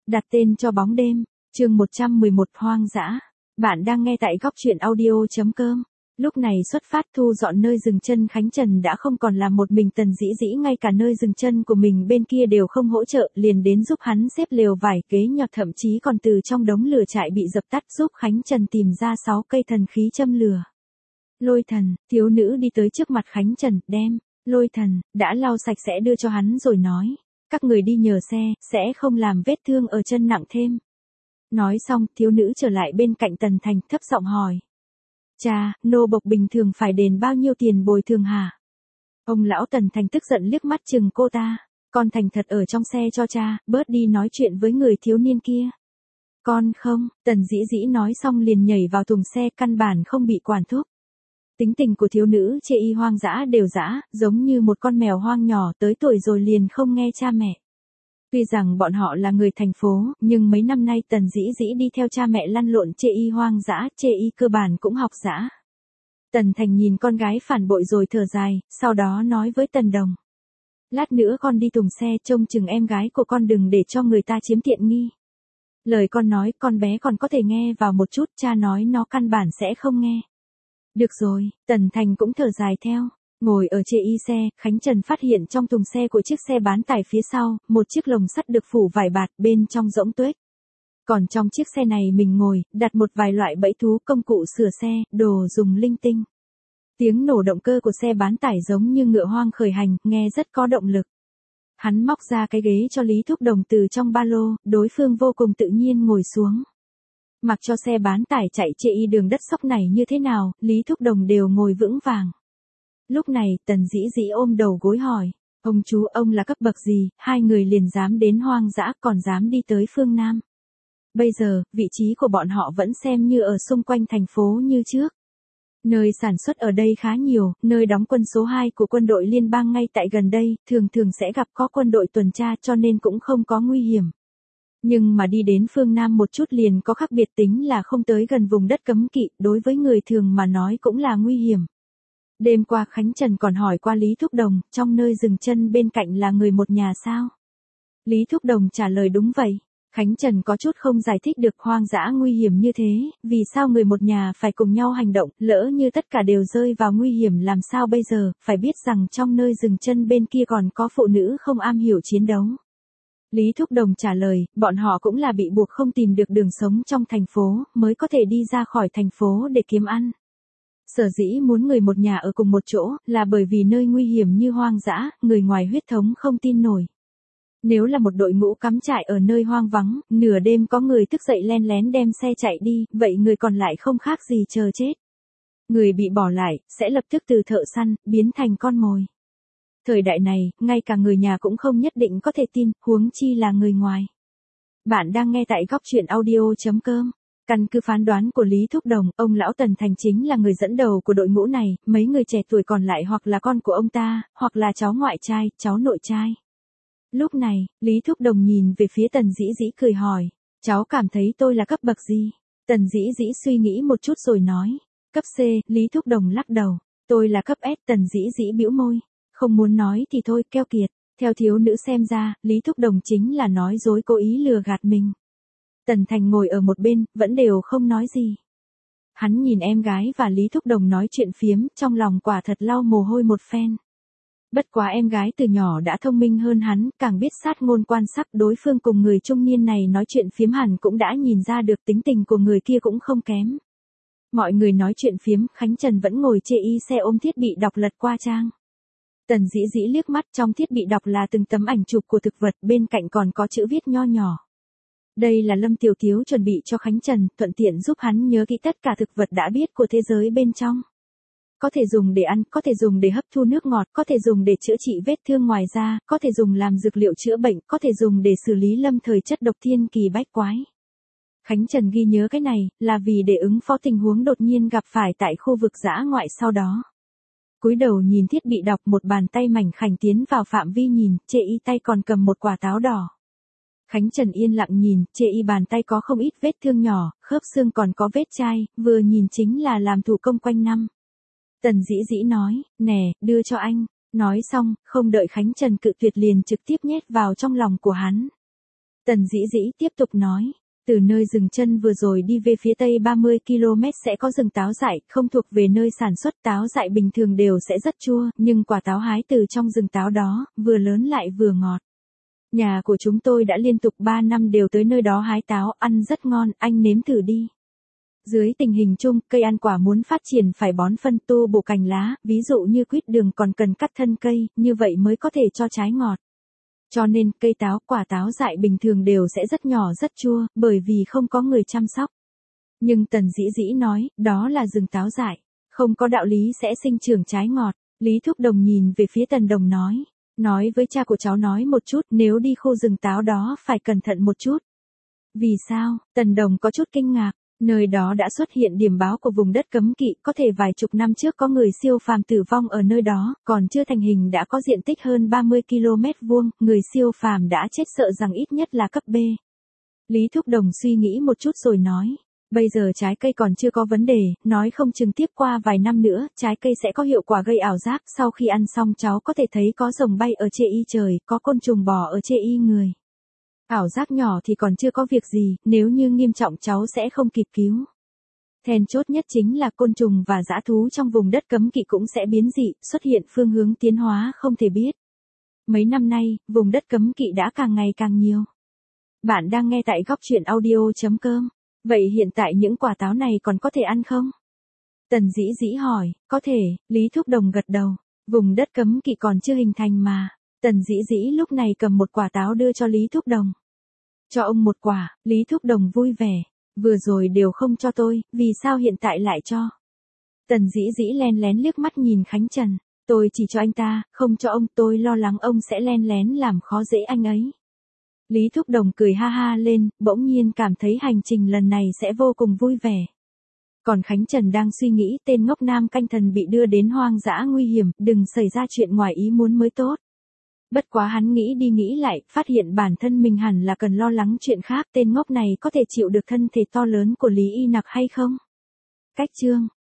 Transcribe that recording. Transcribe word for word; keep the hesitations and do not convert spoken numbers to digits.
Đặt tên cho bóng đêm, chương một trăm mười một hoang dã. Bạn đang nghe tại góc truyện audio.com. Lúc này xuất phát thu dọn nơi dừng chân Khánh Trần đã không còn là một mình Tần Dĩ Dĩ, ngay cả nơi dừng chân của mình bên kia đều không hỗ trợ, liền đến giúp hắn xếp lều vải ghế nhọt, thậm chí còn từ trong đống lửa trại bị dập tắt giúp Khánh Trần tìm ra sáu cây thần khí châm lửa. Lôi Thần, thiếu nữ đi tới trước mặt Khánh Trần, đem Lôi Thần đã lau sạch sẽ đưa cho hắn rồi nói, các người đi nhờ xe, sẽ không làm vết thương ở chân nặng thêm. Nói xong, thiếu nữ trở lại bên cạnh Tần Thành, thấp giọng hỏi. Cha, nô bộc bình thường phải đền bao nhiêu tiền bồi thường hả? Ông lão Tần Thành tức giận liếc mắt chừng cô ta. Con thành thật ở trong xe cho cha, bớt đi nói chuyện với người thiếu niên kia. Con không, Tần Dĩ Dĩ nói xong liền nhảy vào thùng xe, căn bản không bị quản thúc. Tính tình của thiếu nữ chê y hoang dã đều dã, giống như một con mèo hoang nhỏ, tới tuổi rồi liền không nghe cha mẹ. Tuy rằng bọn họ là người thành phố, nhưng mấy năm nay Tần Dĩ Dĩ đi theo cha mẹ lăn lộn, chê y hoang dã, chê y cơ bản cũng học dã. Tần Thành nhìn con gái phản bội rồi thở dài, sau đó nói với Tần Đồng. Lát nữa con đi tùng xe, trông chừng em gái của con đừng để cho người ta chiếm tiện nghi. Lời con nói, con bé còn có thể nghe vào một chút, cha nói nó căn bản sẽ không nghe. Được rồi, Tần Thành cũng thở dài theo. Ngồi ở chê y xe, Khánh Trần phát hiện trong thùng xe của chiếc xe bán tải phía sau, một chiếc lồng sắt được phủ vải bạt, bên trong rỗng tuếch. Còn trong chiếc xe này mình ngồi, đặt một vài loại bẫy thú, công cụ sửa xe, đồ dùng linh tinh. Tiếng nổ động cơ của xe bán tải giống như ngựa hoang khởi hành, nghe rất có động lực. Hắn móc ra cái ghế cho Lý Thúc Đồng từ trong ba lô, đối phương vô cùng tự nhiên ngồi xuống. Mặc cho xe bán tải chạy chê y đường đất sóc này như thế nào, Lý Thúc Đồng đều ngồi vững vàng. Lúc này, Tần Dĩ Dĩ ôm đầu gối hỏi, ông chú, ông là cấp bậc gì, hai người liền dám đến hoang dã, còn dám đi tới phương Nam. Bây giờ, vị trí của bọn họ vẫn xem như ở xung quanh thành phố như trước. Nơi sản xuất ở đây khá nhiều, nơi đóng quân số hai của quân đội liên bang ngay tại gần đây, thường thường sẽ gặp có quân đội tuần tra, cho nên cũng không có nguy hiểm. Nhưng mà đi đến phương Nam một chút liền có khác biệt, tính là không tới gần vùng đất cấm kỵ, đối với người thường mà nói cũng là nguy hiểm. Đêm qua Khánh Trần còn hỏi qua Lý Thúc Đồng, trong nơi dừng chân bên cạnh là người một nhà sao? Lý Thúc Đồng trả lời đúng vậy. Khánh Trần có chút không giải thích được, hoang dã nguy hiểm như thế, vì sao người một nhà phải cùng nhau hành động, lỡ như tất cả đều rơi vào nguy hiểm làm sao bây giờ, phải biết rằng trong nơi dừng chân bên kia còn có phụ nữ không am hiểu chiến đấu. Lý Thúc Đồng trả lời, bọn họ cũng là bị buộc không tìm được đường sống trong thành phố, mới có thể đi ra khỏi thành phố để kiếm ăn. Sở dĩ muốn người một nhà ở cùng một chỗ, là bởi vì nơi nguy hiểm như hoang dã, người ngoài huyết thống không tin nổi. Nếu là một đội ngũ cắm trại ở nơi hoang vắng, nửa đêm có người thức dậy len lén đem xe chạy đi, vậy người còn lại không khác gì chờ chết. Người bị bỏ lại, sẽ lập tức từ thợ săn, biến thành con mồi. Thời đại này, ngay cả người nhà cũng không nhất định có thể tin, huống chi là người ngoài. Bạn đang nghe tại góc truyện audio.com. Căn cứ phán đoán của Lý Thúc Đồng, ông lão Tần Thành chính là người dẫn đầu của đội ngũ này, mấy người trẻ tuổi còn lại hoặc là con của ông ta, hoặc là cháu ngoại trai, cháu nội trai. Lúc này, Lý Thúc Đồng nhìn về phía Tần Dĩ Dĩ cười hỏi, cháu cảm thấy tôi là cấp bậc gì? Tần Dĩ Dĩ suy nghĩ một chút rồi nói, cấp C, Lý Thúc Đồng lắc đầu, tôi là cấp S, Tần Dĩ Dĩ bĩu môi, không muốn nói thì thôi, keo kiệt. Theo thiếu nữ xem ra, Lý Thúc Đồng chính là nói dối, cố ý lừa gạt mình. Tần Thành ngồi ở một bên, vẫn đều không nói gì. Hắn nhìn em gái và Lý Thúc Đồng nói chuyện phiếm, trong lòng quả thật lau mồ hôi một phen. Bất quá em gái từ nhỏ đã thông minh hơn hắn, càng biết sát ngôn quan sát, đối phương cùng người trung niên này nói chuyện phiếm hẳn cũng đã nhìn ra được tính tình của người kia cũng không kém. Mọi người nói chuyện phiếm, Khánh Trần vẫn ngồi chê y xe ôm thiết bị đọc lật qua trang. Tần Dĩ Dĩ liếc mắt, trong thiết bị đọc là từng tấm ảnh chụp của thực vật, bên cạnh còn có chữ viết nho nhỏ. Đây là Lâm Tiểu Thiếu chuẩn bị cho Khánh Trần, thuận tiện giúp hắn nhớ kỹ tất cả thực vật đã biết của thế giới bên trong. Có thể dùng để ăn, có thể dùng để hấp thu nước ngọt, có thể dùng để chữa trị vết thương ngoài da, có thể dùng làm dược liệu chữa bệnh, có thể dùng để xử lý lâm thời chất độc thiên kỳ bách quái. Khánh Trần ghi nhớ cái này, là vì để ứng phó tình huống đột nhiên gặp phải tại khu vực dã ngoại sau đó. Cúi đầu nhìn thiết bị đọc, một bàn tay mảnh khảnh tiến vào phạm vi nhìn, chê y tay còn cầm một quả táo đỏ. Khánh Trần yên lặng nhìn, chê y bàn tay có không ít vết thương nhỏ, khớp xương còn có vết chai, vừa nhìn chính là làm thủ công quanh năm. Tần Dĩ Dĩ nói, nè, đưa cho anh. Nói xong, không đợi Khánh Trần cự tuyệt liền trực tiếp nhét vào trong lòng của hắn. Tần Dĩ Dĩ tiếp tục nói, từ nơi dừng chân vừa rồi đi về phía tây ba mươi ki lô mét sẽ có rừng táo dại, không thuộc về nơi sản xuất táo dại bình thường đều sẽ rất chua, nhưng quả táo hái từ trong rừng táo đó, vừa lớn lại vừa ngọt. Nhà của chúng tôi đã liên tục ba năm đều tới nơi đó hái táo, ăn rất ngon, anh nếm thử đi. Dưới tình hình chung, cây ăn quả muốn phát triển phải bón phân tu bổ cành lá, ví dụ như quýt đường còn cần cắt thân cây, như vậy mới có thể cho trái ngọt. Cho nên, cây táo, quả táo dại bình thường đều sẽ rất nhỏ rất chua, bởi vì không có người chăm sóc. Nhưng Tần Dĩ Dĩ nói, đó là rừng táo dại, không có đạo lý sẽ sinh trưởng trái ngọt. Lý Thúc Đồng nhìn về phía Tần Đồng nói, nói với cha của cháu nói một chút, nếu đi khu rừng táo đó phải cẩn thận một chút. Vì sao? Tần Đồng có chút kinh ngạc. Nơi đó đã xuất hiện điểm báo của vùng đất cấm kỵ, có thể vài chục năm trước có người siêu phàm tử vong ở nơi đó, còn chưa thành hình đã có diện tích hơn ba mươi ki lô mét vuông, người siêu phàm đã chết sợ rằng ít nhất là cấp B. Lý Thúc Đồng suy nghĩ một chút rồi nói, bây giờ trái cây còn chưa có vấn đề, nói không chừng tiếp qua vài năm nữa, trái cây sẽ có hiệu quả gây ảo giác, sau khi ăn xong cháu có thể thấy có rồng bay ở chê y trời, có côn trùng bò ở chê y người. Ảo giác nhỏ thì còn chưa có việc gì, nếu như nghiêm trọng cháu sẽ không kịp cứu. Then chốt nhất chính là côn trùng và dã thú trong vùng đất cấm kỵ cũng sẽ biến dị, xuất hiện phương hướng tiến hóa không thể biết. Mấy năm nay, vùng đất cấm kỵ đã càng ngày càng nhiều. Bạn đang nghe tại góc truyện audio chấm com. Vậy hiện tại những quả táo này còn có thể ăn không? Tần Dĩ Dĩ hỏi, có thể, Lý Thúc Đồng gật đầu. Vùng đất cấm kỵ còn chưa hình thành mà. Tần Dĩ Dĩ lúc này cầm một quả táo đưa cho Lý Thúc Đồng. Cho ông một quả, Lý Thúc Đồng vui vẻ. Vừa rồi đều không cho tôi, vì sao hiện tại lại cho? Tần Dĩ Dĩ len lén liếc mắt nhìn Khánh Trần. Tôi chỉ cho anh ta, không cho ông, tôi lo lắng ông sẽ len lén làm khó dễ anh ấy. Lý Thúc Đồng cười ha ha lên, bỗng nhiên cảm thấy hành trình lần này sẽ vô cùng vui vẻ. Còn Khánh Trần đang suy nghĩ tên ngốc nam canh thần bị đưa đến hoang dã nguy hiểm, đừng xảy ra chuyện ngoài ý muốn mới tốt. Bất quá hắn nghĩ đi nghĩ lại, phát hiện bản thân mình hẳn là cần lo lắng chuyện khác, tên ngốc này có thể chịu được thân thể to lớn của Lý Y Nặc hay không? Cách chương